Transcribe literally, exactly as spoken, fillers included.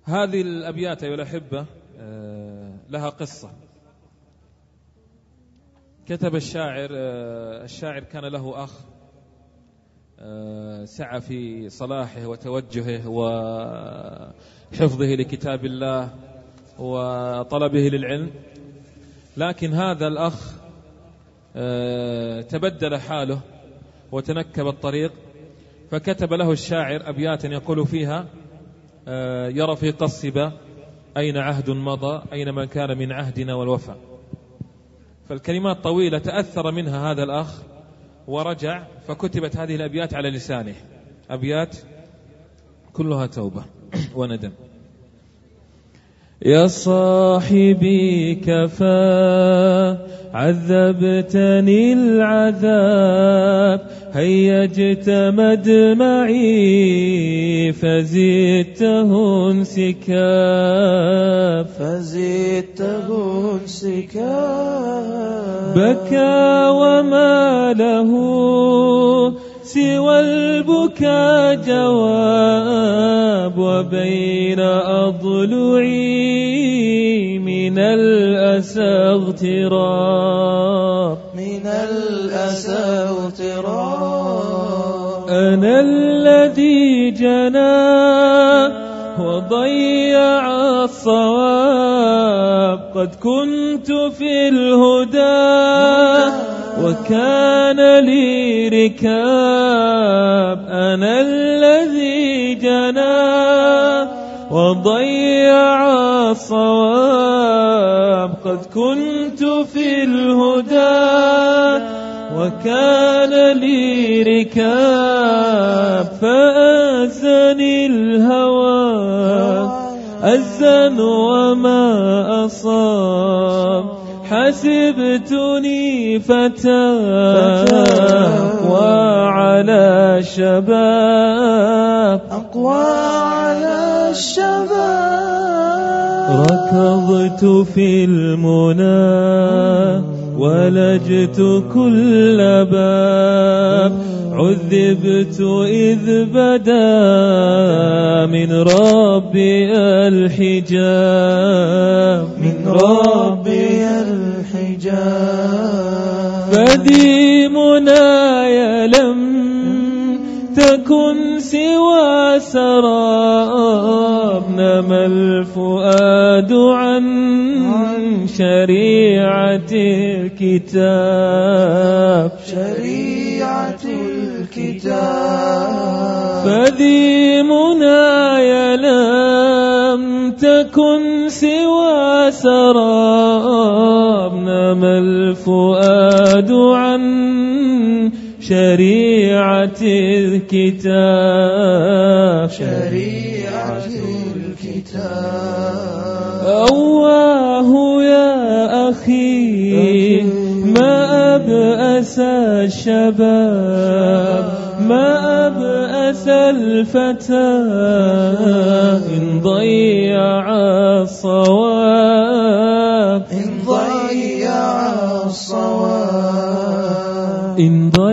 هذه الأبيات أيها الأحبة لها قصة. كتب الشاعر الشاعر كان له أخ سعى في صلاحه وتوجهه وحفظه لكتاب الله وطلبه للعلم، لكن هذا الأخ تبدل حاله وتنكب الطريق، فكتب له الشاعر أبياتا يقول فيها: يا رفيق الصبا أين عهد مضى، أين من كان من عهدنا والوفا. فالكلمات طويلة تأثر منها هذا الأخ ورجع، فكتبت هذه الأبيات على لسانه، أبيات كلها توبة وندم. يا صاحبي كفى عذبتني العذاب، هيجت مدمعي فزدته انسكاب، فزدته انسكاب. بكى وما له سوى البكاء جواب، وبين أضلعي من الأسى اغتراب، من الأسى اغتراب. أنا الذي جنى وضيع الصواب، قد كنت في الهدى وكان لي ركاب. أنا الذي جنى وضيع الصواب، قد كنت في الهدى وكان لي ركاب. فأزني الهوى أزن وما أصاب، حسبتني فتى وعلى شباب، أقوى على الشباب. ركضت في المنى ولجت كل باب، عذبت إذ بدا من ربي الحجاب، من ربي الحجاب. فذي منايا لم تكن سوى سراب، نما الفؤاد عن شريعة الكتاب، شريعة الكتاب. فذي منايا لم تكن سوى سراب، نما الفؤاد عن شريعة الكتاب، شريعة الكتاب. أواه يا أخي ما أبأس الشباب، ما أبأس الفتى إن ضيع الصواب، إن ضيع الصواب. إن